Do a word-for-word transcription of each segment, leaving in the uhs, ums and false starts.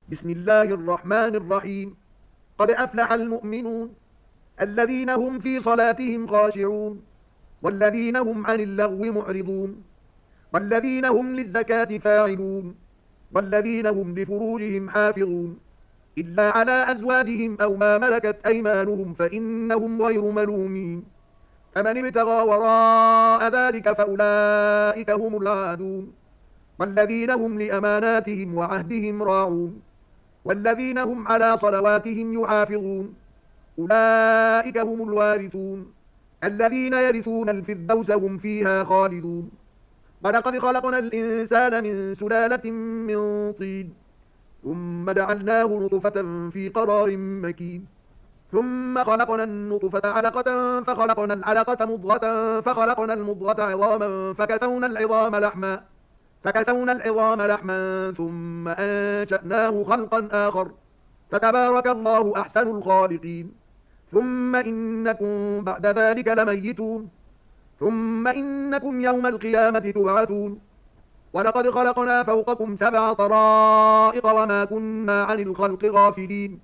بسم الله الرحمن الرحيم. قد أفلح المؤمنون الذين هم في صلاتهم خاشعون والذين هم عن اللغو معرضون والذين هم للزكاة فاعلون والذين هم لفروجهم حافظون إلا على أزواجهم أو ما ملكت أيمانهم فإنهم غير ملومين. فمن ابتغى وراء ذلك فأولئك هم العادون والذين هم لأماناتهم وعهدهم راعون والذين هم على صلواتهم يحافظون أولئك هم الوارثون الذين يرثون الفردوس هم فيها خالدون. ولقد خلقنا الإنسان من سلالة من طين ثم جعلناه نطفة في قرار مكين ثم خلقنا النطفة علقة فخلقنا العلقة مضغة فخلقنا المضغة عظاما فكسونا العظام لحما فكسونا العظام لحما ثم أنشأناه خلقا آخر فتبارك الله أحسن الخالقين. ثم إنكم بعد ذلك لميتون ثم إنكم يوم القيامة تبعثون. ولقد خلقنا فوقكم سبع طرائق وما كنا عن الخلق غافلين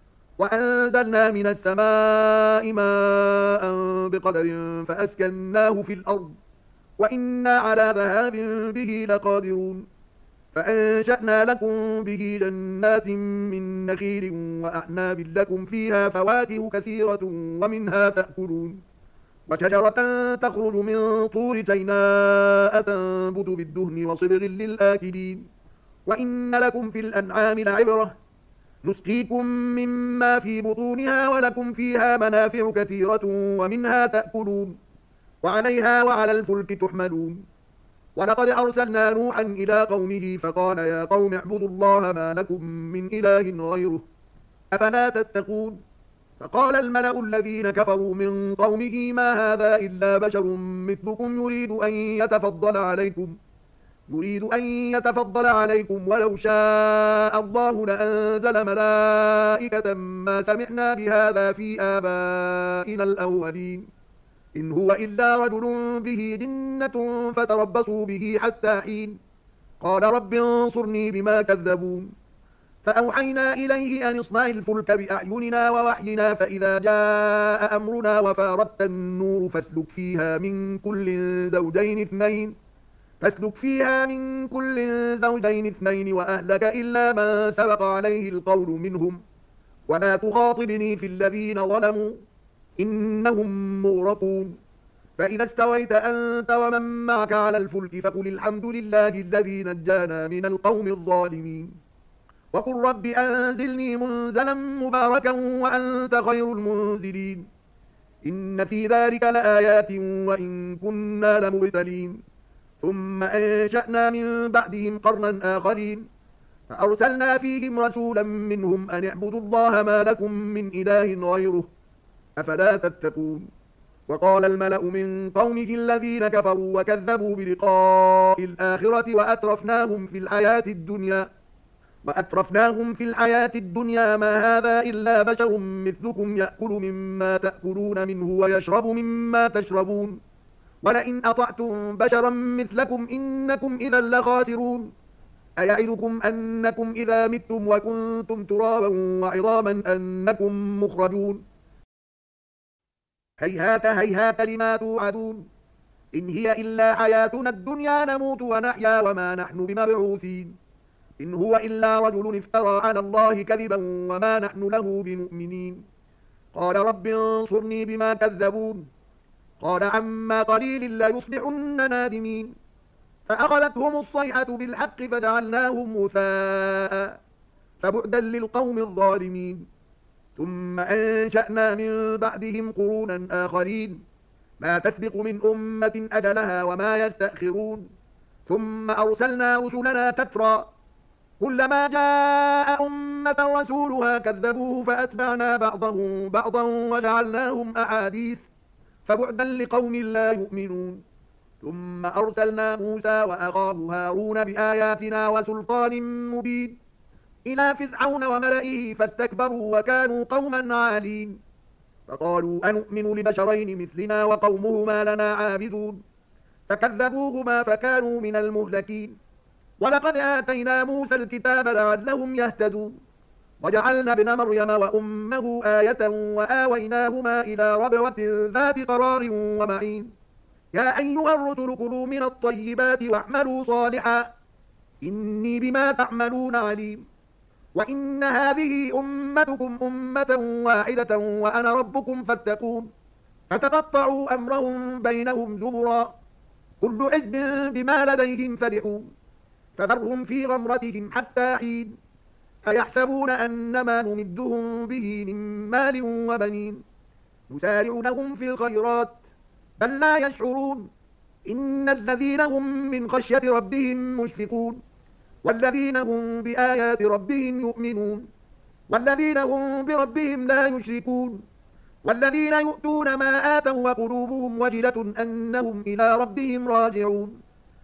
وأنزلنا من السماء ماء بقدر فأسكناه في الأرض وإنا على ذهاب به لقادرون. فأنشأنا لكم به جنات من نخيل وأعناب لكم فيها فواكه كثيرة ومنها تأكلون وشجرة تخرج من طور سيناء تنبت بالدهن وصبغ للآكلين. وإن لكم في الأنعام لعبرة نسقيكم مما في بطونها ولكم فيها منافع كثيرة ومنها تأكلون وعليها وعلى الفلك تحملون. ولقد أرسلنا نوحا إلى قومه فقال يا قوم اعبدوا الله ما لكم من إله غيره أفلا تتقون. فقال الملأ الذين كفروا من قومه ما هذا إلا بشر مثلكم يريد أن يتفضل عليكم يريد أن يتفضل عليكم ولو شاء الله لأنزل ملائكة ما سمعنا بهذا في آبائنا الأولين إن هو إلا رجل به جنة فتربصوا به حتى حين. قال رب انصرني بما كذبون. فأوحينا إليه أن اصنع الفلك بأعيننا ووحينا فإذا جاء أمرنا وفارت النور فاسلك فيها من كل زوجين اثنين فاسلك فيها من كل زوجين اثنين وأهلك إلا من سبق عليه القول منهم ولا تخاطبني في الذين ظلموا إنهم مغرقون. فإذا استويت أنت ومن معك على الفلك فقل الحمد لله الذي نجانا من القوم الظالمين وقل رب أنزلني منزلا مباركا وأنت خير المنزلين. إن في ذلك لآيات وإن كنا لمبتلين. ثم أنشأنا من بعدهم قرنا آخرين فأرسلنا فيهم رسولا منهم أن اعبدوا الله ما لكم من إله غيره أفلا تتقون. وقال الملأ من قومه الذين كفروا وكذبوا بلقاء الآخرة وأترفناهم في الحياة الدنيا وأترفناهم في الحياة الدنيا ما هذا إلا بشر مثلكم يأكل مما تأكلون منه ويشرب مما تشربون ولئن أطعتم بشرا مثلكم إنكم إذا لخاسرون. أيعدكم أنكم إذا متم وكنتم ترابا وعظاما أنكم مخرجون هيهات هيهات لما توعدون إن هي إلا حياتنا الدنيا نموت ونحيا وما نحن بمبعوثين إن هو إلا رجل افترى على الله كذبا وما نحن له بمؤمنين. قال رب انصرني بما كذبون قال عما قليل ليصبحن نادمين. فأخذتهم الصيحة بالحق فجعلناهم غثاء فبعدا للقوم الظالمين. ثم أنشأنا من بعدهم قرونا آخرين ما تسبق من أمة أجلها وما يستأخرون. ثم أرسلنا رسلنا تترى كلما جاء أمة رسولها كذبوه فأتبعنا بعضهم بعضا وجعلناهم أحاديث فبعدا لقوم لا يؤمنون. ثم أرسلنا موسى وأخاه هارون بآياتنا وسلطان مبين إلى فرعون وملئه فاستكبروا وكانوا قوما عالين. فقالوا أنؤمن لبشرين مثلنا وقومهما لنا عابدون فكذبوهما فكانوا من المهلكين. ولقد آتينا موسى الكتاب لعلهم يهتدون وجعلنا ابن مريم وأمه آية وآويناهما إلى ربوة ذات قرار ومعين يا أيها الرسل كلوا من الطيبات واعملوا صالحا إني بما تعملون عليم وإن هذه أمتكم أمة واحدة وأنا ربكم فاتقون فتقطعوا أمرهم بينهم زبرا كل حزب بما لديهم فرحون فذرهم في غمرتهم حتى حين أيحسبون أنما نمدهم به من مال وبنين نسارع لهم في الخيرات بل لا يشعرون إن الذين هم من خشية ربهم مشفقون والذين هم بآيات ربهم يؤمنون والذين هم بربهم لا يشركون والذين يؤتون ما آتوا وقلوبهم وجلة أنهم إلى ربهم راجعون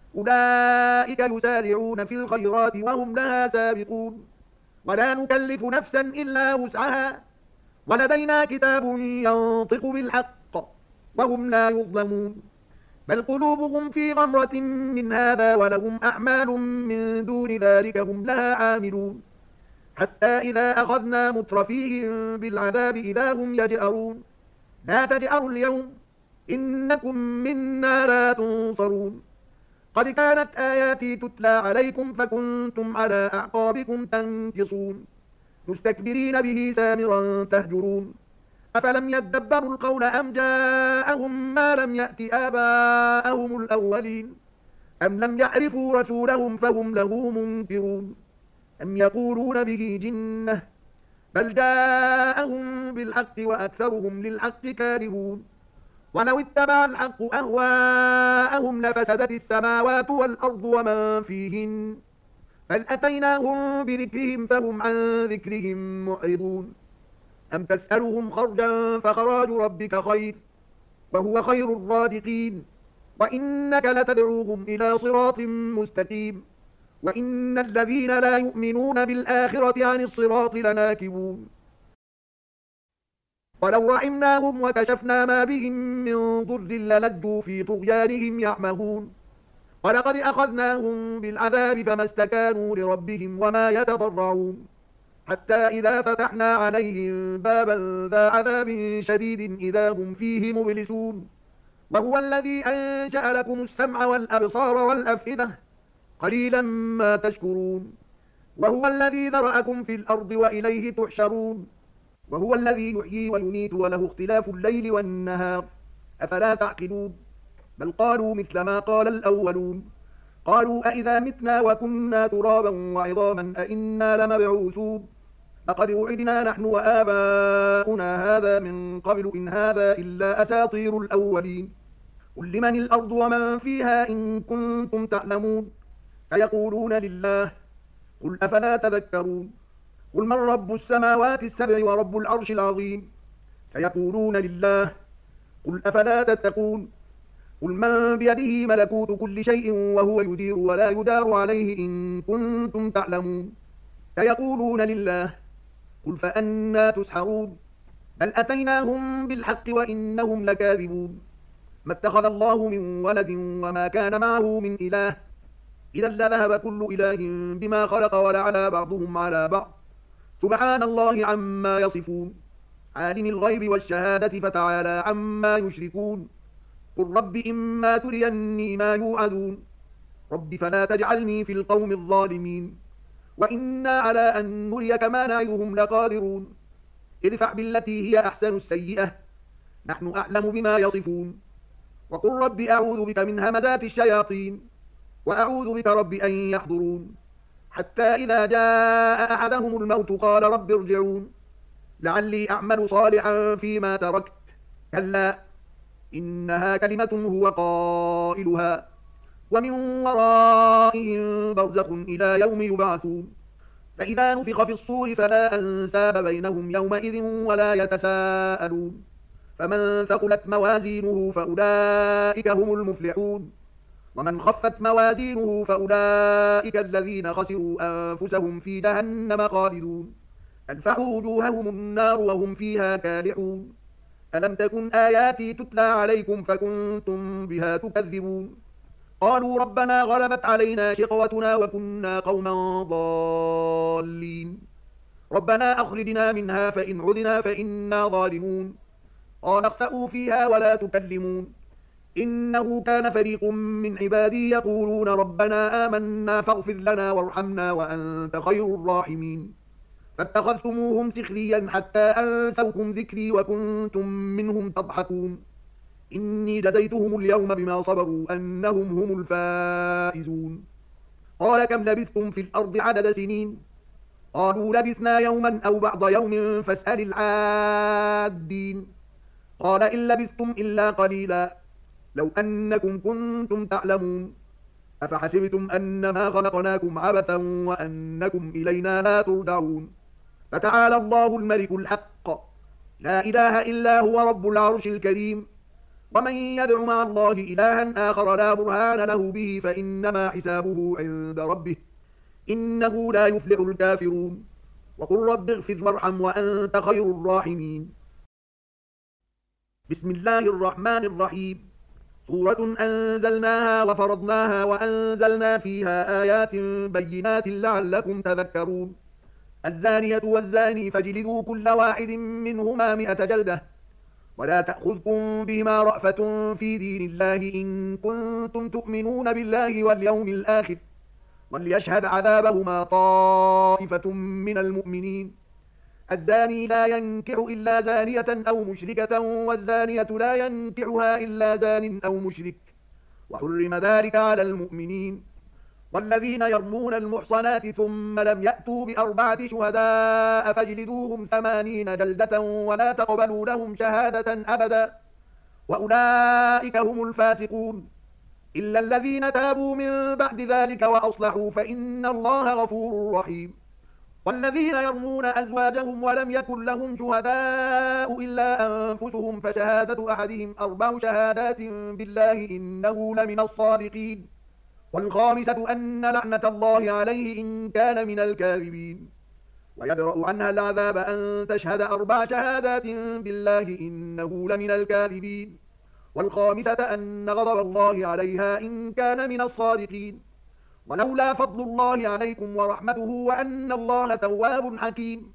أولئك يسارعون في الخيرات وهم لها سابقون ولا نكلف نفسا إلا وسعها ولدينا كتاب ينطق بالحق وهم لا يظلمون بل قلوبهم في غمرة من هذا ولهم أعمال من دون ذلك هم لها عاملون حتى إذا أخذنا مترفيهم بالعذاب إذا هم يجأرون لا تجأروا اليوم إنكم منا لا تنصرون قد كانت آياتي تتلى عليكم فكنتم على أعقابكم تنكصون مستكبرين به سامرا تهجرون أفلم يدبروا القول أم جاءهم ما لم يأت آباءهم الأولين أم لم يعرفوا رسولهم فهم له منكرون أم يقولون به جنة بل جاءهم بالحق وأكثرهم للحق كارهون ولو اتبع الحق أهواءهم لفسدت السماوات والأرض ومن فيهن بل أتيناهم بذكرهم فهم عن ذكرهم معرضون أم تسألهم خرجا فخراج ربك خير وهو خير الرازقين وإنك لتدعوهم إلى صراط مستقيم وإن الذين لا يؤمنون بالآخرة عن الصراط لناكبون ولو رحمناهم وكشفنا ما بهم من ضر للجوا في طغيانهم يعمهون ولقد أخذناهم بالعذاب فما استكانوا لربهم وما يتضرعون حتى إذا فتحنا عليهم بابا ذا عذاب شديد إذا هم فيه مبلسون وهو الذي أنشأ لكم السمع والأبصار والأفئدة قليلا ما تشكرون وهو الذي ذرأكم في الأرض وإليه تحشرون وهو الذي يحيي ويميت وله اختلاف الليل والنهار أفلا تعقلون بل قالوا مثل ما قال الأولون قالوا أئذا متنا وكنا ترابا وعظاما أئنا لمبعوثون لقد وعدنا نحن وآباؤنا هذا من قبل إن هذا إلا أساطير الأولين قل لمن الأرض ومن فيها إن كنتم تعلمون فيقولون لله قل أفلا تذكرون قل من رب السماوات السبع ورب العرش العظيم فيقولون لله قل أفلا تتقون قل من بيده ملكوت كل شيء وهو يدير ولا يدار عليه إن كنتم تعلمون فيقولون لله قل فأنا تسحرون بل أتيناهم بالحق وإنهم لكاذبون ما اتخذ الله من ولد وما كان معه من إله إذا لذهب كل إله بما خلق ولعلى بعضهم على بعض سبحان الله عما يصفون عالم الغيب والشهادة فتعالى عما يشركون قل رب إما تريني ما يوعدون رب فلا تجعلني في القوم الظالمين وإنا على أن نريك ما نعدهم لقادرون ادفع بالتي هي أحسن السيئة نحن أعلم بما يصفون وقل رب أعوذ بك من همزات الشياطين وأعوذ بك رب أن يحضرون حتى إذا جاء أحدهم الموت قال رب ارجعون لعلي أعمل صالحا فيما تركت كلا إنها كلمة هو قائلها ومن ورائهم برزخ إلى يوم يبعثون فإذا نفخ في الصور فلا أنساب بينهم يومئذ ولا يتساءلون فمن ثقلت موازينه فأولئك هم المفلحون ومن خفت موازينه فأولئك الذين خسروا أنفسهم في جهنم خالدون تلفح وجوههم النار وهم فيها كالحون ألم تكن آياتي تتلى عليكم فكنتم بها تكذبون قالوا ربنا غلبت علينا شقوتنا وكنا قوما ضالين ربنا أخرجنا منها فإن عدنا فإنا ظالمون قال اخسئوا فيها ولا تكلمون إنه كان فريق من عبادي يقولون ربنا آمنا فاغفر لنا وارحمنا وأنت خير الراحمين فاتخذتموهم سخريا حتى أنسوكم ذكري وكنتم منهم تضحكون إني جزيتهم اليوم بما صبروا أنهم هم الفائزون قال كم لبثتم في الأرض عدد سنين قالوا لبثنا يوما أو بعض يوم فاسأل العادين قال إن لبثتم إلا قليلا لو أنكم كنتم تعلمون أفحسبتم أنما خلقناكم عبثا وأنكم إلينا لا ترجعون فتعالى الله الملك الحق لا إله إلا هو رب العرش الكريم ومن يدع مع الله إلها آخر لا برهان له به فإنما حسابه عند ربه إنه لا يفلح الكافرون وقل رب اغفر وارحم وأنت خير الراحمين بسم الله الرحمن الرحيم سورة أنزلناها وفرضناها وأنزلنا فيها آيات بينات لعلكم تذكرون الزانية والزاني فاجلدوا كل واحد منهما مئة جلدة ولا تأخذكم بهما رأفة في دين الله إن كنتم تؤمنون بالله واليوم الآخر وليشهد عذابهما طائفة من المؤمنين الزاني لا ينكح إلا زانية أو مشركة والزانية لا ينكحها إلا زان أو مشرك وحرم ذلك على المؤمنين والذين يرمون المحصنات ثم لم يأتوا بأربعة شهداء فاجلدوهم ثمانين جلدة ولا تقبلوا لهم شهادة أبدا وأولئك هم الفاسقون إلا الذين تابوا من بعد ذلك وأصلحوا فإن الله غفور رحيم والذين يرمون أزواجهم ولم يكن لهم شهداء إلا أنفسهم فشهادة أحدهم أربع شهادات بالله إنه لمن الصادقين والخامسة أن لعنة الله عليه إن كان من الكاذبين ويدرأ عنها العذاب أن تشهد أربع شهادات بالله إنه لمن الكاذبين والخامسة أن غضب الله عليها إن كان من الصادقين ولولا فضل الله عليكم ورحمته وأن الله تواب حكيم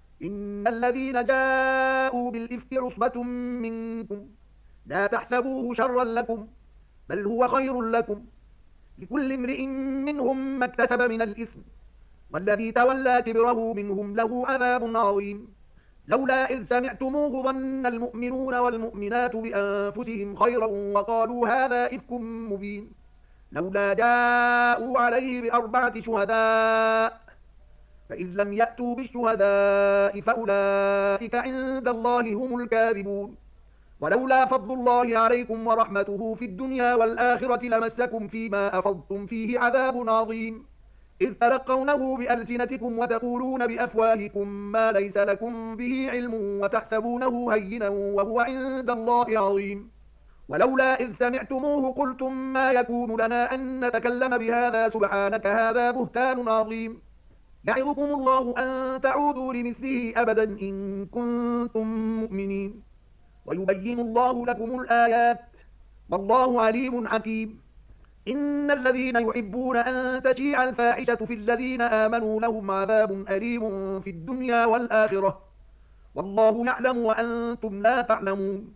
إن الذين جاءوا بالإفك عصبة منكم لا تحسبوه شرا لكم بل هو خير لكم لكل امرئ منهم ما اكتسب من الإثم والذي تولى كبره منهم له عذاب عظيم لولا إذ سمعتموه ظن المؤمنون والمؤمنات بأنفسهم خيرا وقالوا هذا إفك مبين لولا جاءوا عليه بأربعة شهداء فإذ لم يأتوا بالشهداء فأولئك عند الله هم الكاذبون ولولا فضل الله عليكم ورحمته في الدنيا والآخرة لمسكم فيما أفضتم فيه عذاب عظيم إذ تلقونه بألسنتكم وتقولون بأفواهكم ما ليس لكم به علم وتحسبونه هينا وهو عند الله عظيم ولولا إذ سمعتموه قلتم ما يكون لنا أن نتكلم بهذا سبحانك هذا بهتان عظيم يعظكم الله أن تعودوا لمثله أبدا إن كنتم مؤمنين ويبين الله لكم الآيات والله عليم حكيم إن الذين يحبون أن تشيع الفاحشة في الذين آمنوا لهم عذاب أليم في الدنيا والآخرة والله يعلم وأنتم لا تعلمون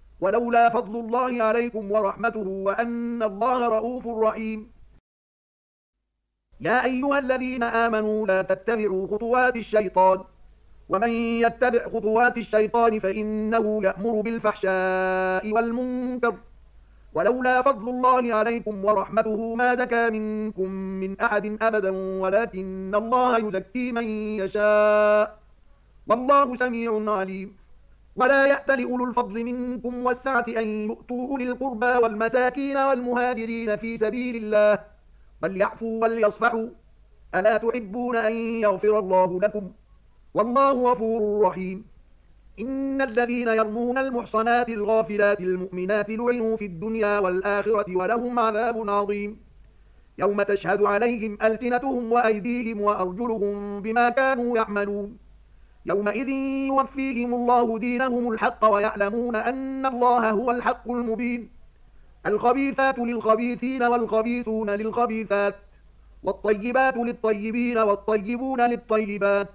ولولا فضل الله عليكم ورحمته وأن الله رؤوف رحيم يا أيها الذين آمنوا لا تتبعوا خطوات الشيطان ومن يتبع خطوات الشيطان فإنه يأمر بالفحشاء والمنكر ولولا فضل الله عليكم ورحمته ما زكى منكم من أحد أبدا ولكن الله يزكي من يشاء والله سميع عليم ولا يأتل أولو الفضل منكم والسعة أن يؤتوا أولي القربى والمساكين والمهاجرين في سبيل الله وليعفوا وليصفحوا ألا تحبون أن يغفر الله لكم والله غفور رحيم إن الذين يرمون المحصنات الغافلات المؤمنات لعنوا في الدنيا والآخرة ولهم عذاب عظيم يوم تشهد عليهم ألسنتهم وأيديهم وأرجلهم بما كانوا يعملون يومئذ يوفيهم الله دينهم الحق ويعلمون أن الله هو الحق المبين الخبيثات للخبيثين والخبيثون للخبيثات والطيبات للطيبين والطيبون للطيبات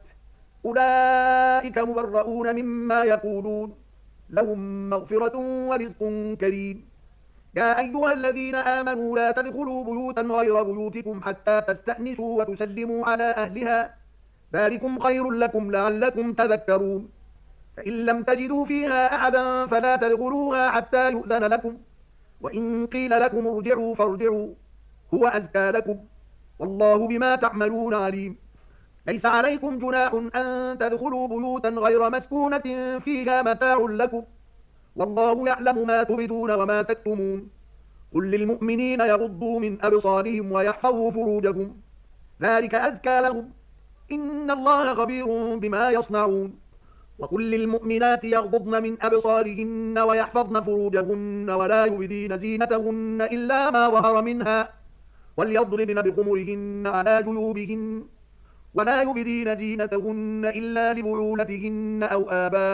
أولئك مبرؤون مما يقولون لهم مغفرة ورزق كريم. يا أيها الذين آمنوا لا تدخلوا بيوتا غير بيوتكم حتى تستأنسوا وتسلموا على أهلها ذلكم خير لكم لعلكم تذكرون. فإن لم تجدوا فيها أحدا فلا تدخلوها حتى يؤذن لكم وإن قيل لكم ارجعوا فارجعوا هو أزكى لكم والله بما تعملون عليم. ليس عليكم جناح أن تدخلوا بيوتا غير مسكونة فيها متاع لكم والله يعلم ما تبدون وما تكتمون. قل للمؤمنين يغضوا من أبصارهم ويحفظوا فروجهم ذلك أزكى لهم إن الله خبير بما يصنعون. وقل للمؤمنات يغضضن من أبصارهن ويحفظن فروجهن ولا يبدين زينتهن إلا ما ظهر منها وليضربن بخمرهن على جيوبهن ولا يبدين زينتهن إلا لبعولتهن أو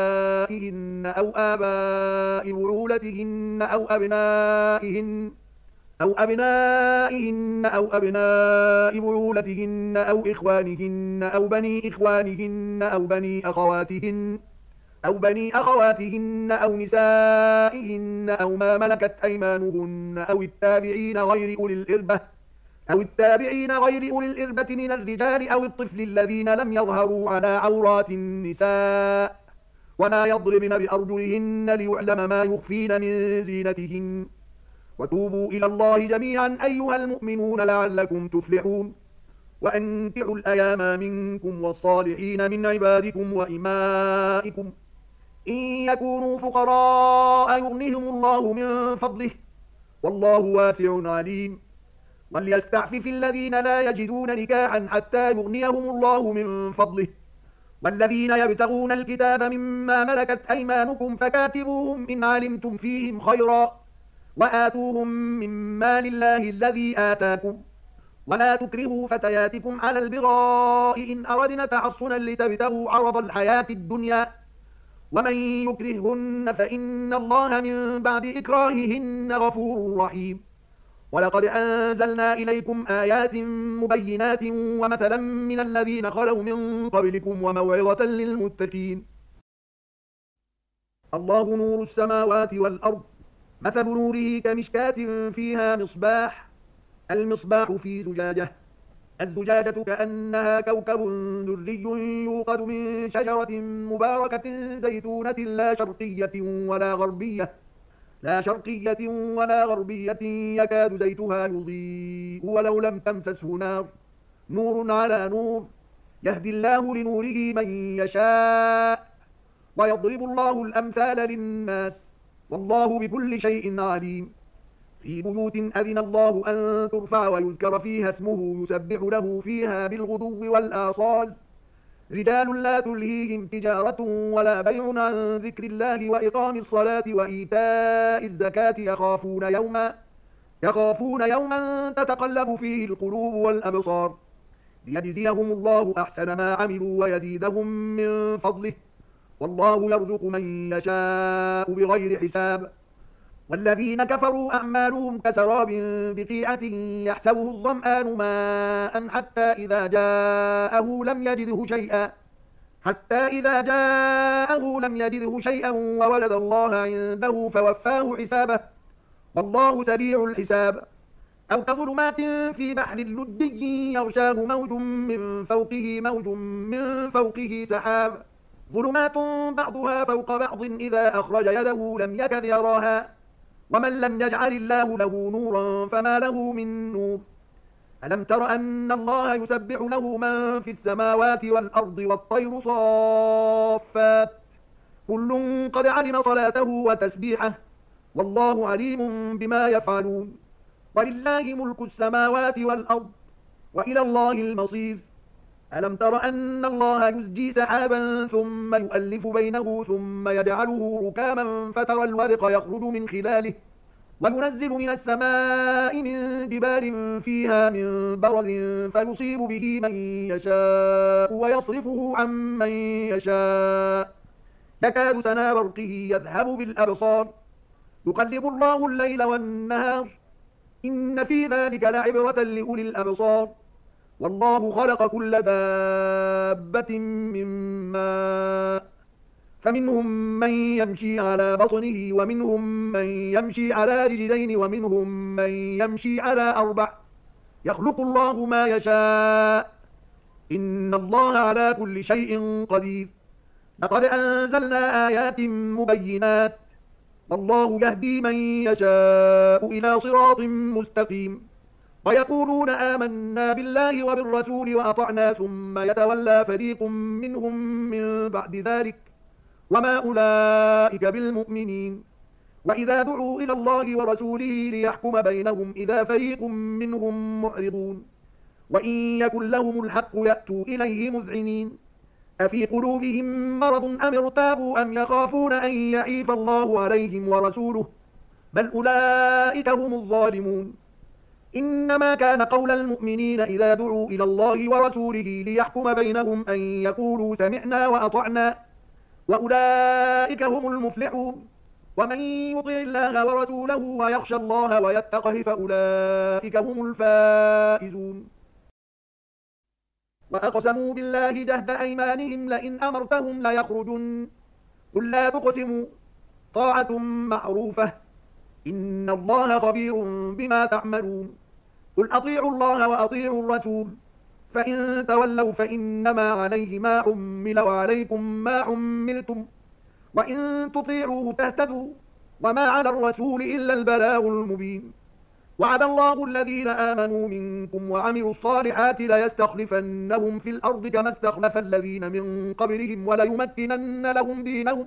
آبائهن أو آباء بعولتهن أو أبنائهن أو أبنائهن أو أبناء بعولتهن أو إخوانهن أو بني إخوانهن أو بني أخواتهن أو بني أخواتهن أو نسائهن أو ما ملكت أيمانهن أو التابعين غير أولي الإربة أو التابعين غير أولي الإربة من الرجال أو الطفل الذين لم يظهروا على عورات النساء ولا يضربن بأرجلهن ليعلم ما يخفين من زينتهن. وتوبوا إلى الله جميعا أيها المؤمنون لعلكم تفلحون. وأنكحوا الأيام منكم والصالحين من عبادكم وإمائكم إن يكونوا فقراء يغنهم الله من فضله والله واسع عليم. وليستعفف الذين لا يجدون نكاحا حتى يغنيهم الله من فضله والذين يبتغون الكتاب مما ملكت أيمانكم فكاتبوهم إن علمتم فيهم خيرا وآتوهم من مال الله الذي آتاكم ولا تكرهوا فتياتكم على البغاء إن أردنا تحصنا لتبتغوا عرض الحياة الدنيا ومن يكرههن فإن الله من بعد إكراههن غفور رحيم. ولقد أنزلنا إليكم آيات مبينات ومثلا من الذين خلوا من قبلكم وموعظة للمتقين. الله نور السماوات والأرض مثل نوره كمشكاة فيها مصباح المصباح في زجاجة الزجاجة كأنها كوكب دري يوقد من شجرة مباركة زيتونة لا شرقية ولا غربية لا شرقية ولا غربية يكاد زيتها يضيء ولو لم تمسسه نار نور على نور يهدي الله لنوره من يشاء ويضرب الله الأمثال للناس والله بكل شيء عليم. في بيوت أذن الله أن ترفع ويذكر فيها اسمه يسبح له فيها بالغدو والآصال رجال لا تلهيهم تجارة ولا بيع عن ذكر الله وإقام الصلاة وإيتاء الزكاة يخافون يوما يخافون يوما تتقلب فيه القلوب والأبصار ليجزيهم الله أحسن ما عملوا ويزيدهم من فضله والله يرزق من يشاء بغير حساب. والذين كفروا أعمالهم كسراب بقيعة يحسبه الظمآن ماء حتى إذا جاءه لم يجده شيئا حتى إذا جاءه لم يجده شيئا وولد الله عنده فوفاه حسابه والله سريع الحساب. أو كظلمات في بحر لجي يغشاه موج من فوقه موج من فوقه سحاب ظلمات بعضها فوق بعض إذا أخرج يده لم يكد يراها ومن لم يجعل الله له نورا فما له من نور. ألم تر أن الله يسبح له من في السماوات والأرض والطير صافات كل قد علم صلاته وتسبيحه والله عليم بما يفعلون. ولله ملك السماوات والأرض وإلى الله المصير. ألم تر أن الله يزجي سحابا ثم يؤلف بينه ثم يجعله ركاما فترى الودق يخرج من خلاله وينزل من السماء من جبال فيها من برد فيصيب به من يشاء ويصرفه عن من يشاء يكاد سنا برقه يذهب بالأبصار يقلب الله الليل والنهار إن في ذلك لعبرة لأولي الأبصار والله خلق كل دابة من ماء فمنهم من يمشي على بطنه ومنهم من يمشي على رجلين ومنهم من يمشي على أربع يخلق الله ما يشاء إن الله على كل شيء قدير لقد أنزلنا آيات مبينات والله يهدي من يشاء إلى صراط مستقيم ويقولون آمنا بالله وبالرسول وأطعنا ثم يتولى فريق منهم من بعد ذلك وما أولئك بالمؤمنين وإذا دعوا إلى الله ورسوله ليحكم بينهم إذا فريق منهم معرضون وإن يكن لهم الحق يأتوا إليه مذعنين أفي قلوبهم مرض أم ارتابوا أم يخافون أن يعيف الله عليهم ورسوله بل أولئك هم الظالمون إنما كان قول المؤمنين إذا دعوا إلى الله ورسوله ليحكم بينهم أن يقولوا سمعنا وأطعنا وأولئك هم المفلحون ومن يطع الله ورسوله ويخشى الله ويتقه فأولئك هم الفائزون وأقسموا بالله جهد أيمانهم لئن أمرتهم ليخرجن قل لا تقسموا طاعة معروفة إن الله خبير بما تعملون قل أطيعوا الله وأطيعوا الرسول فإن تولوا فإنما عليه ما حمل وعليكم ما حملتم وإن تطيعوه تهتدوا وما على الرسول إلا البلاغ المبين وعد الله الذين آمنوا منكم وعملوا الصالحات ليستخلفنهم في الأرض كما استخلف الذين من قبلهم وليمكنن لهم دينهم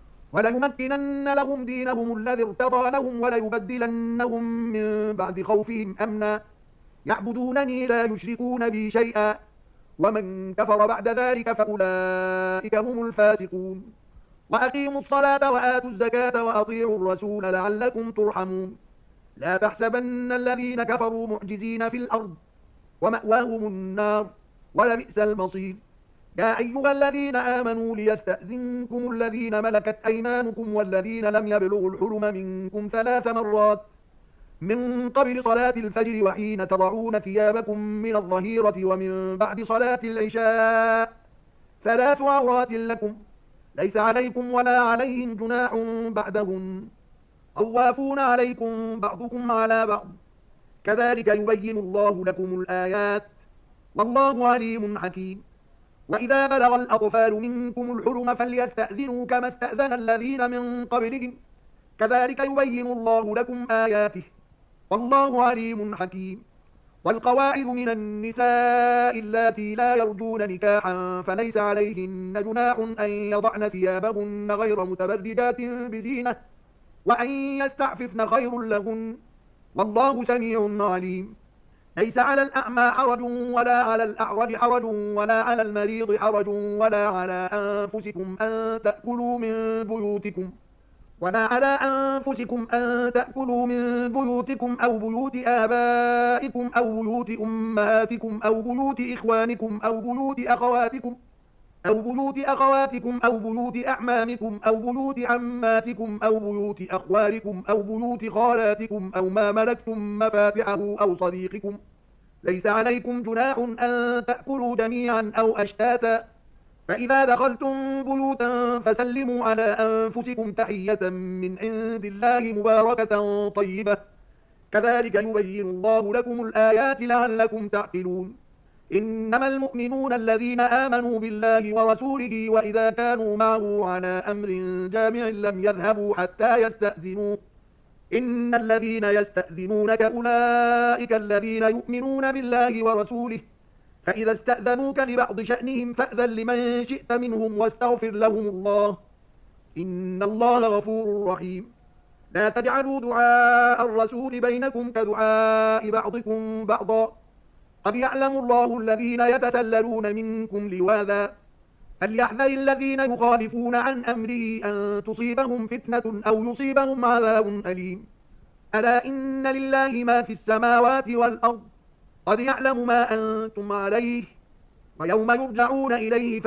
وليمكنن لهم دينهم الذي ارتضى لهم وليبدلنهم من بعد خوفهم أمنا يعبدونني لا يشركون بي شيئا ومن كفر بعد ذلك فأولئك هم الفاسقون وأقيموا الصلاة وآتوا الزكاة وأطيعوا الرسول لعلكم ترحمون لا تحسبن الذين كفروا معجزين في الأرض ومأواهم النار ولبئس المصير يا أيها الذين آمنوا ليستأذنكم الذين ملكت أيمانكم والذين لم يبلغوا الحلم منكم ثلاث مرات من قبل صلاة الفجر وحين تضعون ثيابكم من الظهيرة ومن بعد صلاة العشاء ثلاث عورات لكم ليس عليكم ولا عليهم جناح بعدهن طوافون عليكم بعضكم على بعض كذلك يبين الله لكم الآيات والله عليم حكيم وإذا بلغ الأطفال منكم الحلم فليستأذنوا كما استأذن الذين من قبلهم كذلك يبين الله لكم آياته والله عليم حكيم والقواعد من النساء اللاتي لا يرجون نكاحا فليس عليهن جناح أن يضعن ثيابهن غير متبرجات بزينة وأن يستعففن خير لهن والله سميع عليم ليس على الأعمى حرج ولا على الأعرج حرج ولا على المريض حرج ولا على أنفسكم أن تأكلوا من بيوتكم ولا على أنفسكم أن تأكلوا من بيوتكم أو بيوت آبائكم أو بيوت أمهاتكم أو بيوت إخوانكم أو بيوت أخواتكم أو بيوت أخواتكم أو بيوت أعمامكم أو بيوت عماتكم أو بيوت أخوالكم أو بيوت خالاتكم أو ما ملكتم مفاتحه أو صديقكم ليس عليكم جناح أن تأكلوا جميعا أو أشتاتا فإذا دخلتم بيوتا فسلموا على أنفسكم تحية من عند الله مباركة طيبة كذلك يبين الله لكم الآيات لعلكم تعقلون إنما المؤمنون الذين آمنوا بالله ورسوله وإذا كانوا معه على أمر جامع لم يذهبوا حتى يستأذنوه إن الذين يستأذنونك أولئك الذين يؤمنون بالله ورسوله فإذا استأذنوك لبعض شأنهم فأذن لمن شئت منهم واستغفر لهم الله إن الله غفور رحيم لا تجعلوا دعاء الرسول بينكم كدعاء بعضكم بعضا قد يعلم الله الذين يتسللون منكم لواذا فليحذر الذين يخالفون عن أمره أن تصيبهم فتنة أو يصيبهم عذاب أليم ألا إن لله ما في السماوات والأرض قد يعلم ما أنتم عليه ويوم يرجعون إليه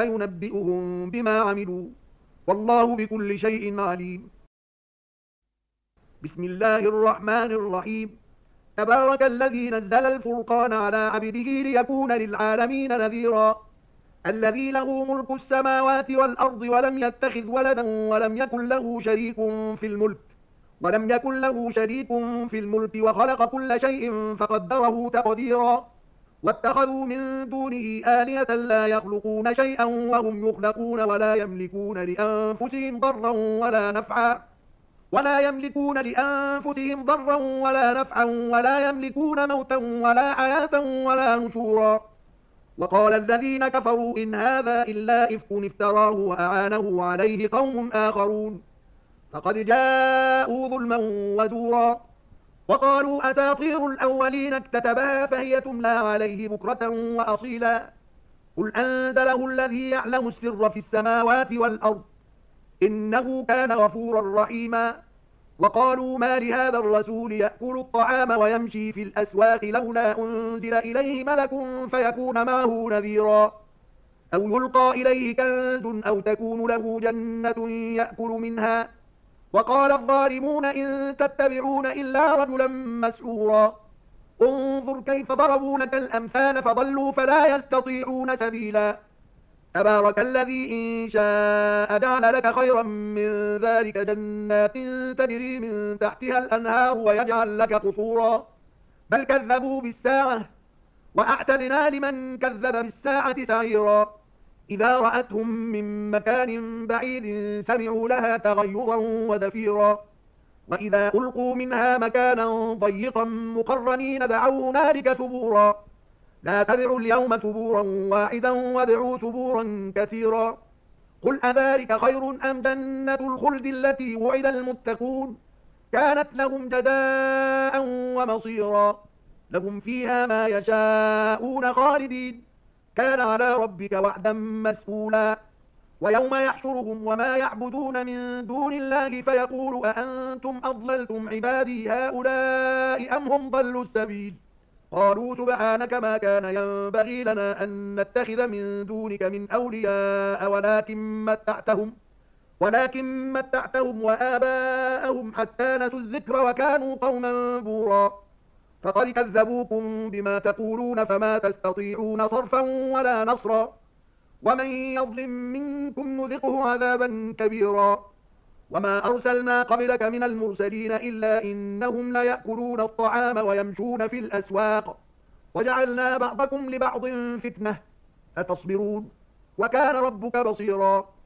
فينبئهم بما عملوا والله بكل شيء عليم بسم الله الرحمن الرحيم. تبارك الذي نزل الفرقان على عبده ليكون للعالمين نذيرا. الذي له ملك السماوات والأرض ولم يتخذ ولدا ولم يكن له شريك في الملك ولم يكن له شريك في الملك وخلق كل شيء فقدره تقديرا. واتخذوا من دونه آلهة لا يخلقون شيئا وهم يخلقون ولا يملكون لأنفسهم ضرا ولا نفعا ولا يملكون لأنفسهم ضرا ولا نفعا ولا يملكون موتا ولا حياة ولا نشورا. وقال الذين كفروا إن هذا إلا إفك افتراه وأعانه عليه قوم آخرون فقد جاءوا ظلما وزورا. وقالوا أساطير الأولين اكتتبها فهي تملى عليه بكرة وأصيلا. قل أنزله الذي يعلم السر في السماوات والأرض إنه كان غفورا رحيما. وقالوا ما لهذا الرسول يأكل الطعام ويمشي في الأسواق لولا أنزل إليه ملك فيكون معه نذيرا أو يلقى إليه كنز أو تكون له جنة يأكل منها. وقال الظالمون إن تتبعون إلا رجلا مسحورا. انظر كيف ضربوا لك الأمثال فضلوا فلا يستطيعون سبيلا. تبارك الذي إن شاء جعل لك خيرا من ذلك جنات تجري من تحتها الأنهار ويجعل لك قصورا. بل كذبوا بالساعة وأعتدنا لمن كذب بالساعة سعيرا. إذا رأتهم من مكان بعيد سمعوا لها تغيرا وزفيرا. وإذا ألقوا منها مكانا ضيقا مقرنين دعوا هنالك ثبورا. لا تدعوا اليوم ثبورا واحدا وادعوا ثبورا كثيرا. قل أذلك خير أم جنة الخلد التي وعد المتقون كانت لهم جزاء ومصيرا. لهم فيها ما يشاءون خالدين كان على ربك وعدا مسئولا. ويوم يحشرهم وما يعبدون من دون الله فيقول أأنتم أضللتم عبادي هؤلاء أم هم ضلوا السبيل. قالوا سبحانك ما كان ينبغي لنا أن نتخذ من دونك من أولياء ولكن متعتهم ولكن متعتهم وآباءهم حتى نسوا الذكر وكانوا قوما بورا. فقد كذبوكم بما تقولون فما تستطيعون صرفا ولا نصرا. ومن يظلم منكم نذقه عذابا كبيرا. وما أرسلنا قبلك من المرسلين إلا إنهم ليأكلون الطعام ويمشون في الأسواق وجعلنا بعضكم لبعض فتنة أتصبرون وكان ربك بصيرا.